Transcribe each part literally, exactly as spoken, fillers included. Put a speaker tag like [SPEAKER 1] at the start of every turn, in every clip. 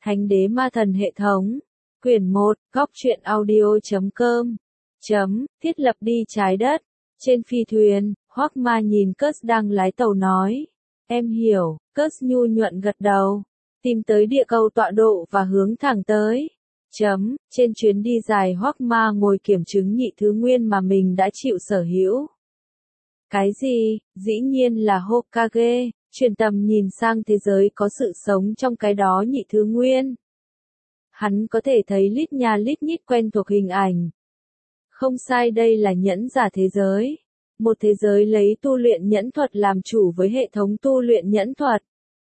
[SPEAKER 1] Thánh đế ma thần hệ thống. Quyển một, góc truyện audio.com. Chấm, thiết lập đi trái đất. Trên phi thuyền, Hoắc Ma nhìn Kurtz đang lái tàu nói. Em hiểu, Kurtz nhu nhuận gật đầu. Tìm tới địa cầu tọa độ và hướng thẳng tới. Chấm, trên chuyến đi dài Hoắc Ma ngồi kiểm chứng nhị thứ nguyên mà mình đã chịu sở hữu. Cái gì? Dĩ nhiên là Hokage, truyền tầm nhìn sang thế giới có sự sống trong cái đó nhị thứ nguyên. Hắn có thể thấy lít nha lít nhít quen thuộc hình ảnh. Không sai, đây là nhẫn giả thế giới. Một thế giới lấy tu luyện nhẫn thuật làm chủ với hệ thống tu luyện nhẫn thuật.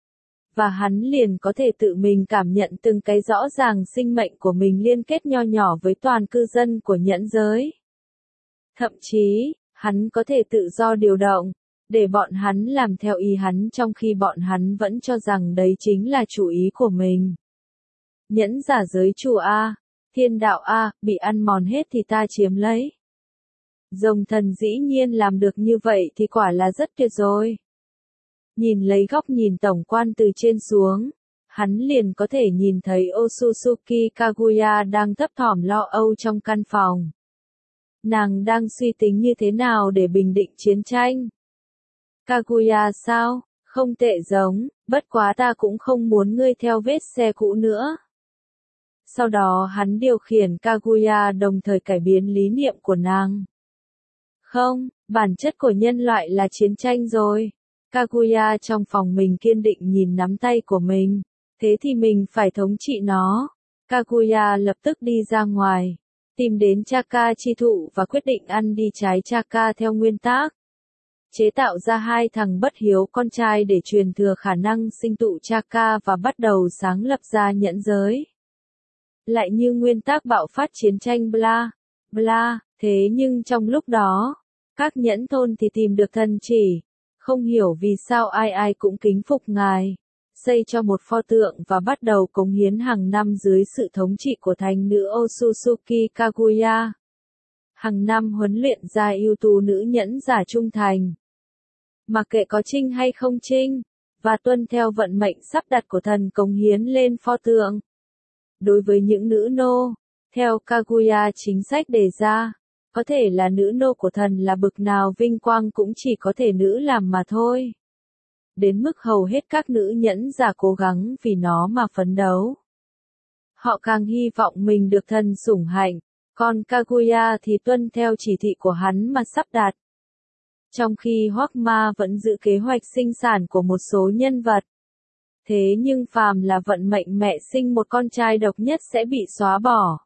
[SPEAKER 1] Và hắn liền có thể tự mình cảm nhận từng cái rõ ràng sinh mệnh của mình liên kết nho nhỏ với toàn cư dân của nhẫn giới. Thậm chí, hắn có thể tự do điều động, để bọn hắn làm theo ý hắn trong khi bọn hắn vẫn cho rằng đấy chính là chủ ý của mình. Nhẫn giả giới chủ A, thiên đạo A, bị ăn mòn hết thì ta chiếm lấy. Rồng thần dĩ nhiên làm được như vậy thì quả là rất tuyệt rồi. Nhìn lấy góc nhìn tổng quan từ trên xuống, hắn liền có thể nhìn thấy Otsutsuki Kaguya đang thấp thỏm lo âu trong căn phòng. Nàng đang suy tính như thế nào để bình định chiến tranh. Kaguya sao? Không tệ giống, bất quá ta cũng không muốn ngươi theo vết xe cũ nữa. Sau đó hắn điều khiển Kaguya đồng thời cải biến lý niệm của nàng. Không, bản chất của nhân loại là chiến tranh rồi. Kaguya trong phòng mình kiên định nhìn nắm tay của mình. Thế thì mình phải thống trị nó. Kaguya lập tức đi ra ngoài, tìm đến Chaka chi thụ và quyết định ăn đi trái Chaka theo nguyên tắc. Chế tạo ra hai thằng bất hiếu con trai để truyền thừa khả năng sinh tụ Chaka và bắt đầu sáng lập ra nhẫn giới. Lại như nguyên tắc bạo phát chiến tranh bla, bla, thế nhưng trong lúc đó, các nhẫn thôn thì tìm được thần chỉ. Không hiểu vì sao ai ai cũng kính phục ngài, xây cho một pho tượng và bắt đầu cống hiến hàng năm dưới sự thống trị của thánh nữ Otsutsuki Kaguya. Hàng năm huấn luyện ra ưu tú nữ nhẫn giả trung thành. Mặc kệ có trinh hay không trinh, và tuân theo vận mệnh sắp đặt của thần cống hiến lên pho tượng. Đối với những nữ nô, theo Kaguya chính sách đề ra, có thể là nữ nô của thần là bực nào vinh quang cũng chỉ có thể nữ làm mà thôi. Đến mức hầu hết các nữ nhẫn giả cố gắng vì nó mà phấn đấu. Họ càng hy vọng mình được thần sủng hạnh, còn Kaguya thì tuân theo chỉ thị của hắn mà sắp đặt. Trong khi Hoắc Ma vẫn giữ kế hoạch sinh sản của một số nhân vật. Thế nhưng phàm là vận mệnh mẹ sinh một con trai độc nhất sẽ bị xóa bỏ.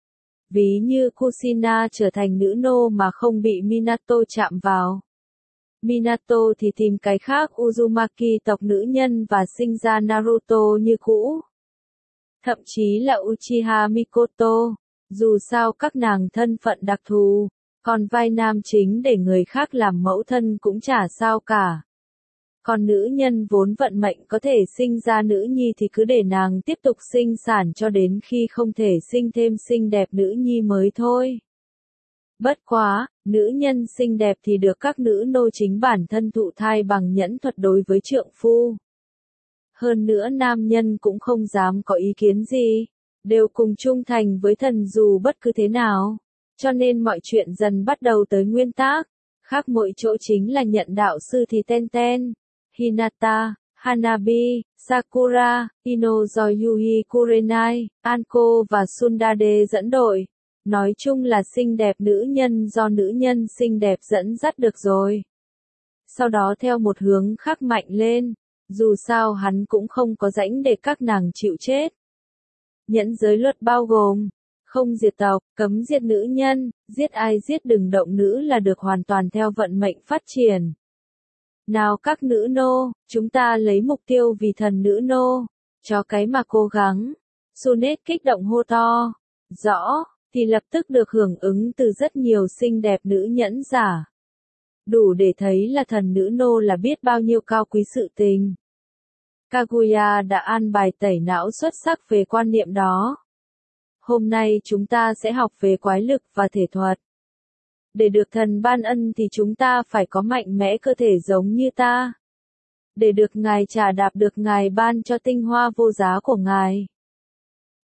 [SPEAKER 1] Ví như Kushina trở thành nữ nô mà không bị Minato chạm vào. Minato thì tìm cái khác Uzumaki tộc nữ nhân và sinh ra Naruto như cũ. Thậm chí là Uchiha Mikoto, dù sao các nàng thân phận đặc thù, còn vai nam chính để người khác làm mẫu thân cũng chả sao cả. Còn nữ nhân vốn vận mệnh có thể sinh ra nữ nhi thì cứ để nàng tiếp tục sinh sản cho đến khi không thể sinh thêm xinh đẹp nữ nhi mới thôi. Bất quá, nữ nhân xinh đẹp thì được các nữ nô chính bản thân thụ thai bằng nhẫn thuật đối với trượng phu. Hơn nữa nam nhân cũng không dám có ý kiến gì, đều cùng trung thành với thần dù bất cứ thế nào. Cho nên mọi chuyện dần bắt đầu tới nguyên tắc, khác mỗi chỗ chính là nhận đạo sư thì Tenten, Hinata, Hanabi, Sakura, Ino do Yui Kurenai, Anko và Sundade dẫn đội. Nói chung là xinh đẹp nữ nhân do nữ nhân xinh đẹp dẫn dắt được rồi. Sau đó theo một hướng khác mạnh lên, dù sao hắn cũng không có rãnh để các nàng chịu chết. Nhẫn giới luật bao gồm, không diệt tộc, cấm giết nữ nhân, giết ai giết đừng động nữ là được hoàn toàn theo vận mệnh phát triển. Nào các nữ nô, chúng ta lấy mục tiêu vì thần nữ nô, cho cái mà cố gắng. Sunet kích động hô to, rõ, thì lập tức được hưởng ứng từ rất nhiều xinh đẹp nữ nhẫn giả. Đủ để thấy là thần nữ nô là biết bao nhiêu cao quý sự tình. Kaguya đã an bài tẩy não xuất sắc về quan niệm đó. Hôm nay chúng ta sẽ học về quái lực và thể thuật. Để được thần ban ân thì chúng ta phải có mạnh mẽ cơ thể giống như ta. Để được ngài trả đạp được ngài ban cho tinh hoa vô giá của ngài.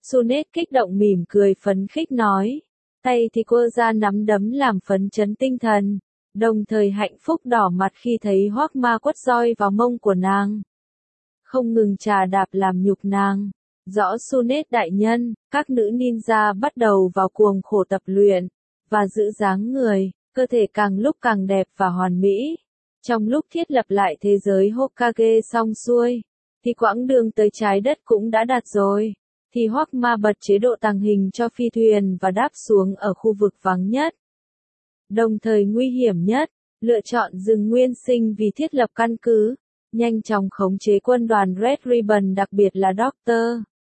[SPEAKER 1] Sunet kích động mỉm cười phấn khích nói. Tay thì quơ ra nắm đấm làm phấn chấn tinh thần. Đồng thời hạnh phúc đỏ mặt khi thấy Hoắc Ma quất roi vào mông của nàng. Không ngừng trà đạp làm nhục nàng. Rõ Sunet đại nhân, các nữ ninja bắt đầu vào cuồng khổ tập luyện, và giữ dáng người, cơ thể càng lúc càng đẹp và hoàn mỹ. Trong lúc thiết lập lại thế giới Hokage xong xuôi, thì quãng đường tới trái đất cũng đã đạt rồi. Thì Hoắc Ma bật chế độ tàng hình cho phi thuyền và đáp xuống ở khu vực vắng nhất, đồng thời nguy hiểm nhất, lựa chọn rừng nguyên sinh vì thiết lập căn cứ, nhanh chóng khống chế quân đoàn Red Ribbon đặc biệt là Doctor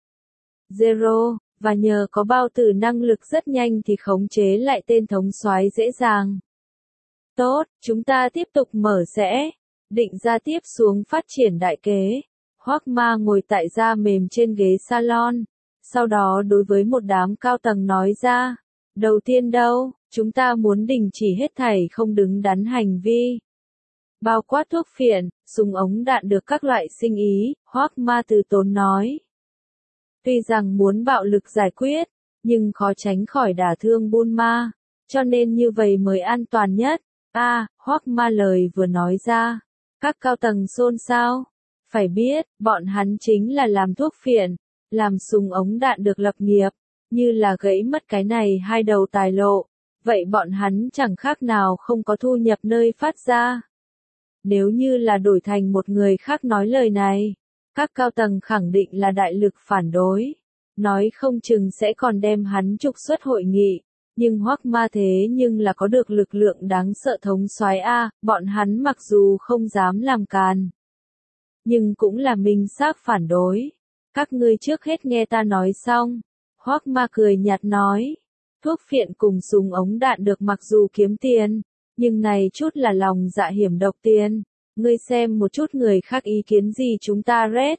[SPEAKER 1] Zero, và nhờ có bao tử năng lực rất nhanh thì khống chế lại tên thống soái dễ dàng. Tốt, chúng ta tiếp tục mở sẽ, định ra tiếp xuống phát triển đại kế. Hoắc Ma ngồi tại da mềm trên ghế salon, sau đó đối với một đám cao tầng nói ra, đầu tiên đâu, chúng ta muốn đình chỉ hết thảy không đứng đắn hành vi. Bao quát thuốc phiện, súng ống đạn được các loại sinh ý, Hoắc Ma từ tốn nói. Tuy rằng muốn bạo lực giải quyết, nhưng khó tránh khỏi đả thương Bulma, cho nên như vậy mới an toàn nhất. A, à, Hoắc Ma lời vừa nói ra, các cao tầng xôn xao. Phải biết, bọn hắn chính là làm thuốc phiện, làm súng ống đạn được lập nghiệp, như là gãy mất cái này hai đầu tài lộ, vậy bọn hắn chẳng khác nào không có thu nhập nơi phát ra. Nếu như là đổi thành một người khác nói lời này, các cao tầng khẳng định là đại lực phản đối, nói không chừng sẽ còn đem hắn trục xuất hội nghị, nhưng Hoắc Ma thế nhưng là có được lực lượng đáng sợ thống soái A, bọn hắn mặc dù không dám làm càn, nhưng cũng là minh xác phản đối. Các ngươi trước hết nghe ta nói xong. Hoắc Ma cười nhạt nói, thuốc phiện cùng súng ống đạn được mặc dù kiếm tiền, nhưng này chút là lòng dạ hiểm độc tiền. Ngươi xem một chút người khác ý kiến gì chúng ta Red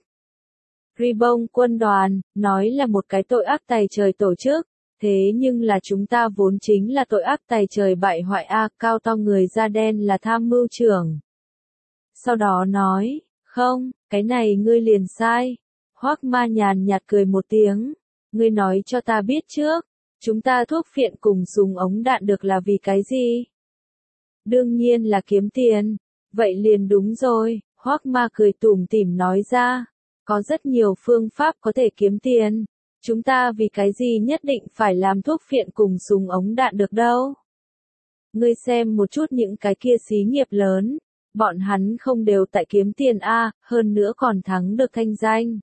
[SPEAKER 1] Ribbon quân đoàn, nói là một cái tội ác tày trời tổ chức, thế nhưng là chúng ta vốn chính là tội ác tày trời bại hoại A, cao to người da đen là tham mưu trưởng. Sau đó nói, không, cái này ngươi liền sai. Hoắc Ma nhàn nhạt cười một tiếng, ngươi nói cho ta biết trước, chúng ta thuốc phiện cùng súng ống đạn được là vì cái gì? Đương nhiên là kiếm tiền. Vậy liền đúng rồi, Hoắc Ma cười tủm tỉm nói ra, có rất nhiều phương pháp có thể kiếm tiền, chúng ta vì cái gì nhất định phải làm thuốc phiện cùng súng ống đạn được đâu? Ngươi xem một chút những cái kia xí nghiệp lớn, bọn hắn không đều tại kiếm tiền a, hơn nữa còn thắng được thanh danh.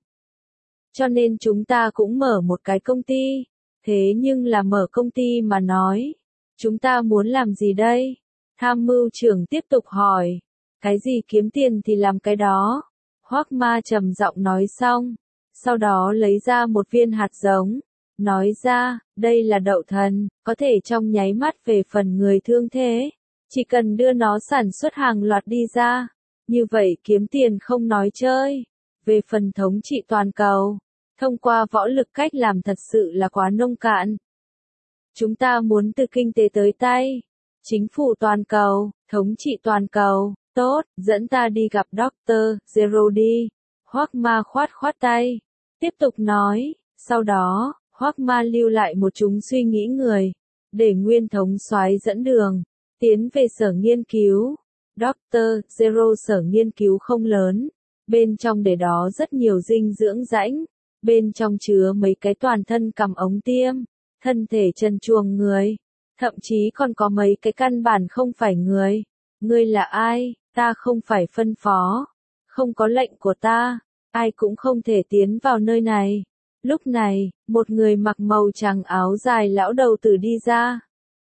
[SPEAKER 1] Cho nên chúng ta cũng mở một cái công ty, thế nhưng là mở công ty mà nói, chúng ta muốn làm gì đây? Tham mưu trưởng tiếp tục hỏi. Cái gì kiếm tiền thì làm cái đó. Hoắc Ma trầm giọng nói xong, sau đó lấy ra một viên hạt giống, nói ra, đây là đậu thần, có thể trong nháy mắt về phần người thương thế, chỉ cần đưa nó sản xuất hàng loạt đi ra, như vậy kiếm tiền không nói chơi. Về phần thống trị toàn cầu, thông qua võ lực cách làm thật sự là quá nông cạn. Chúng ta muốn từ kinh tế tới tay, chính phủ toàn cầu, thống trị toàn cầu. Tốt, dẫn ta đi gặp Doctor Zero đi. Hoắc Ma khoát khoát tay, tiếp tục nói, sau đó, Hoắc Ma lưu lại một chúng suy nghĩ người, để nguyên thống soái dẫn đường, tiến về sở nghiên cứu. Doctor Zero sở nghiên cứu không lớn, bên trong để đó rất nhiều dinh dưỡng rãnh, bên trong chứa mấy cái toàn thân cầm ống tiêm, thân thể trần truồng người, thậm chí còn có mấy cái căn bản không phải người. Ngươi là ai? Ta không phải phân phó, không có lệnh của ta, ai cũng không thể tiến vào nơi này. Lúc này, một người mặc màu trắng áo dài lão đầu tử đi ra.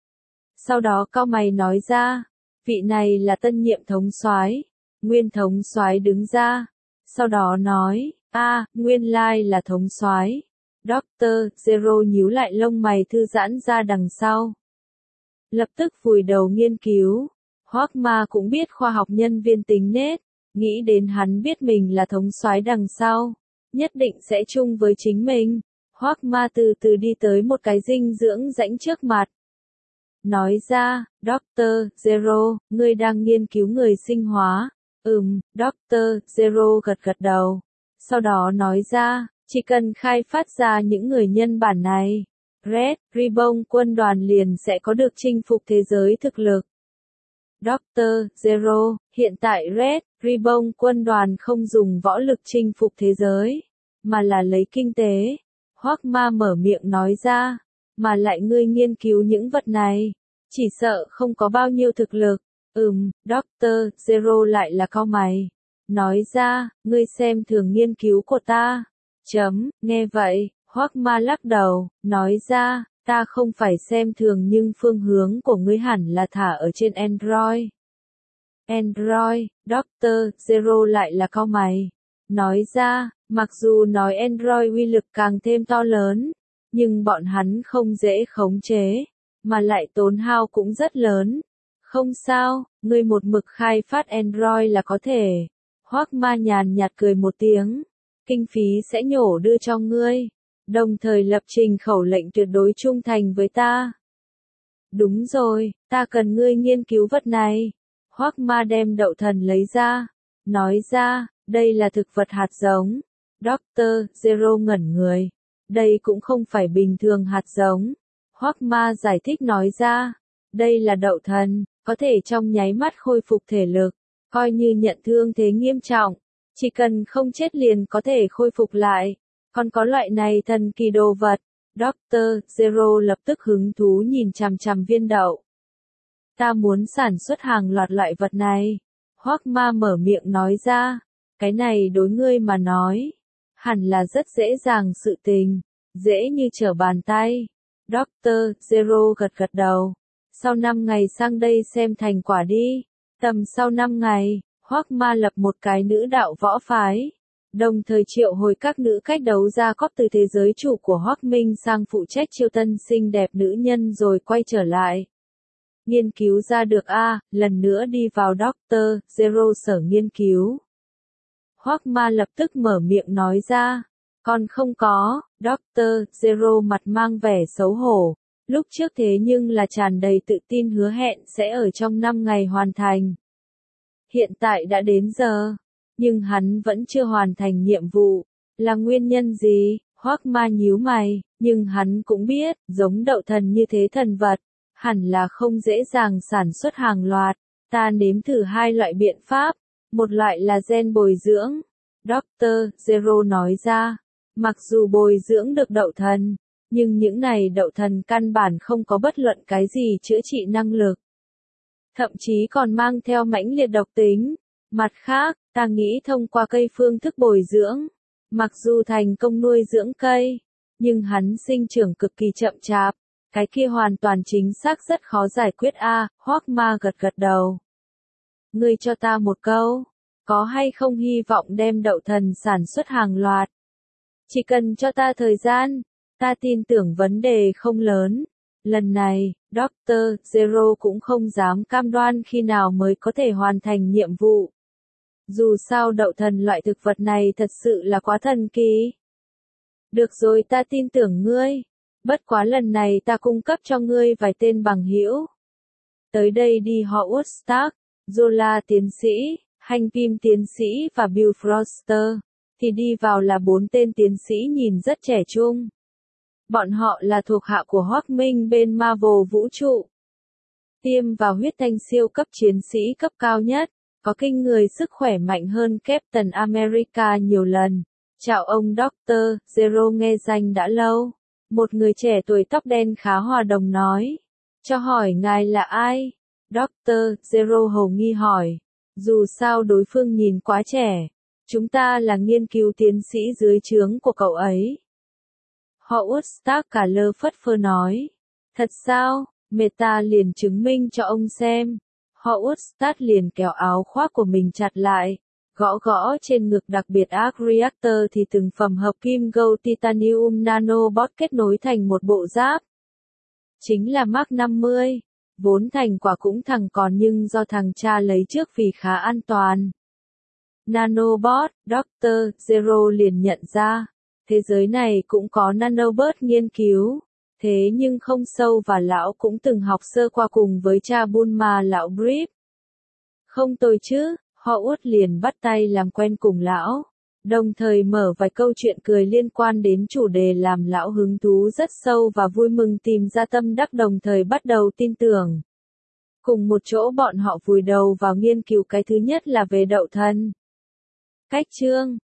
[SPEAKER 1] Sau đó cau mày nói ra, vị này là tân nhiệm thống soái. Nguyên thống soái đứng ra, sau đó nói, a, nguyên lai là thống soái. Doctor Zero nhíu lại lông mày thư giãn ra đằng sau. Lập tức vùi đầu nghiên cứu. Hoắc Ma cũng biết khoa học nhân viên tính nết, nghĩ đến hắn biết mình là thống soái đằng sau, nhất định sẽ chung với chính mình. Hoắc Ma từ từ đi tới một cái dinh dưỡng rãnh trước mặt. Nói ra, Doctor Zero, ngươi đang nghiên cứu người sinh hóa. Ừm, Doctor Zero gật gật đầu. Sau đó nói ra, Chỉ cần khai phát ra những người nhân bản này, Red Ribbon quân đoàn liền sẽ có được chinh phục thế giới thực lực. doctor Zero, hiện tại Red Ribbon quân đoàn không dùng võ lực chinh phục thế giới, mà là lấy kinh tế. Hoắc Ma mở miệng nói ra, mà lại ngươi nghiên cứu những vật này, chỉ sợ không có bao nhiêu thực lực. Ừm, doctor Zero lại là cau mày. Nói ra, ngươi xem thường nghiên cứu của ta. Chấm, nghe vậy, Hoắc Ma lắc đầu, nói ra, ta không phải xem thường nhưng phương hướng của ngươi hẳn là thả ở trên Android. Android, doctor Zero lại là cau mày. Nói ra, mặc dù nói Android uy lực càng thêm to lớn, nhưng bọn hắn không dễ khống chế, mà lại tốn hao cũng rất lớn. Không sao, ngươi một mực khai phát Android là có thể. Hoắc Ma nhàn nhạt cười một tiếng. Kinh phí sẽ nhổ đưa cho ngươi, đồng thời lập trình khẩu lệnh tuyệt đối trung thành với ta. Đúng rồi, ta cần ngươi nghiên cứu vật này. Hoắc Ma đem đậu thần lấy ra, nói ra, đây là thực vật hạt giống. doctor Zero ngẩn người, đây cũng không phải bình thường hạt giống. Hoắc Ma giải thích nói ra, đây là đậu thần, có thể trong nháy mắt khôi phục thể lực, coi như nhận thương thế nghiêm trọng, chỉ cần không chết liền có thể khôi phục lại. Còn có loại này thần kỳ đồ vật. doctor Zero lập tức hứng thú nhìn chằm chằm viên đậu. Ta muốn sản xuất hàng loạt loại vật này. Hoắc Ma mở miệng nói ra, cái này đối ngươi mà nói, hẳn là rất dễ dàng sự tình, dễ như trở bàn tay. doctor Zero gật gật đầu. Sau năm ngày sang đây xem thành quả đi. Tầm sau năm ngày, Hoắc Ma lập một cái nữ đạo võ phái, đồng thời triệu hồi các nữ cách đấu ra cóp từ thế giới chủ của Hoắc Minh sang phụ trách chiêu tân xinh đẹp nữ nhân rồi quay trở lại. Nghiên cứu ra được a, lần nữa đi vào doctor Zero sở nghiên cứu. Hoắc Ma lập tức mở miệng nói ra, còn không có. doctor Zero mặt mang vẻ xấu hổ, lúc trước thế nhưng là tràn đầy tự tin hứa hẹn sẽ ở trong năm ngày hoàn thành. Hiện tại đã đến giờ, nhưng hắn vẫn chưa hoàn thành nhiệm vụ, là nguyên nhân gì? Hoắc Ma nhíu mày, nhưng hắn cũng biết, giống đậu thần như thế thần vật, hẳn là không dễ dàng sản xuất hàng loạt. Ta nếm thử hai loại biện pháp, một loại là gen bồi dưỡng. doctor Zero nói ra, mặc dù bồi dưỡng được đậu thần, nhưng những này đậu thần căn bản không có bất luận cái gì chữa trị năng lực. Thậm chí còn mang theo mãnh liệt độc tính. Mặt khác, ta nghĩ thông qua cây phương thức bồi dưỡng, mặc dù thành công nuôi dưỡng cây, nhưng hắn sinh trưởng cực kỳ chậm chạp, cái kia hoàn toàn chính xác rất khó giải quyết a. À, Hoắc Ma gật gật đầu. Ngươi cho ta một câu, có hay không hy vọng đem đậu thần sản xuất hàng loạt? Chỉ cần cho ta thời gian, ta tin tưởng vấn đề không lớn. Lần này, doctor Zero cũng không dám cam đoan khi nào mới có thể hoàn thành nhiệm vụ. Dù sao đậu thần loại thực vật này thật sự là quá thần kỳ. Được rồi, ta tin tưởng ngươi. Bất quá lần này ta cung cấp cho ngươi vài tên bằng hữu. Tới đây đi Howard Stark, Zola tiến sĩ, Hank Pym tiến sĩ và Bill Foster. Thì đi vào là bốn tên tiến sĩ nhìn rất trẻ trung. Bọn họ là thuộc hạ của Hoắc Minh bên Marvel vũ trụ. Tiêm vào huyết thanh siêu cấp chiến sĩ cấp cao nhất, có kinh người sức khỏe mạnh hơn Captain America nhiều lần. Chào ông doctor Zero, nghe danh đã lâu. Một người trẻ tuổi tóc đen khá hòa đồng nói. Cho hỏi ngài là ai? doctor Zero hầu nghi hỏi. Dù sao đối phương nhìn quá trẻ. Chúng ta là nghiên cứu tiến sĩ dưới trướng của cậu ấy. Howard Stark cả lơ phất phơ nói. Thật sao? Meta liền chứng minh cho ông xem. Howard Stark liền kéo áo khoác của mình chặt lại, gõ gõ trên ngực đặc biệt Arc Reactor thì từng phẩm hợp kim gold titanium nanobot kết nối thành một bộ giáp. Chính là Mark năm mươi. Vốn thành quả cũng thằng còn nhưng do thằng cha lấy trước vì khá an toàn. Nanobot, doctor Zero liền nhận ra. Thế giới này cũng có nanobot nghiên cứu. Thế nhưng không sâu và lão cũng từng học sơ qua cùng với cha Bulma lão Brief. Không tồi chứ, Howard liền bắt tay làm quen cùng lão. đồng thời mở vài câu chuyện cười liên quan đến chủ đề làm lão hứng thú rất sâu và vui mừng tìm ra tâm đắc, đồng thời bắt đầu tin tưởng. Cùng một chỗ bọn họ vùi đầu vào nghiên cứu cái thứ nhất là về đậu thân. Cách chương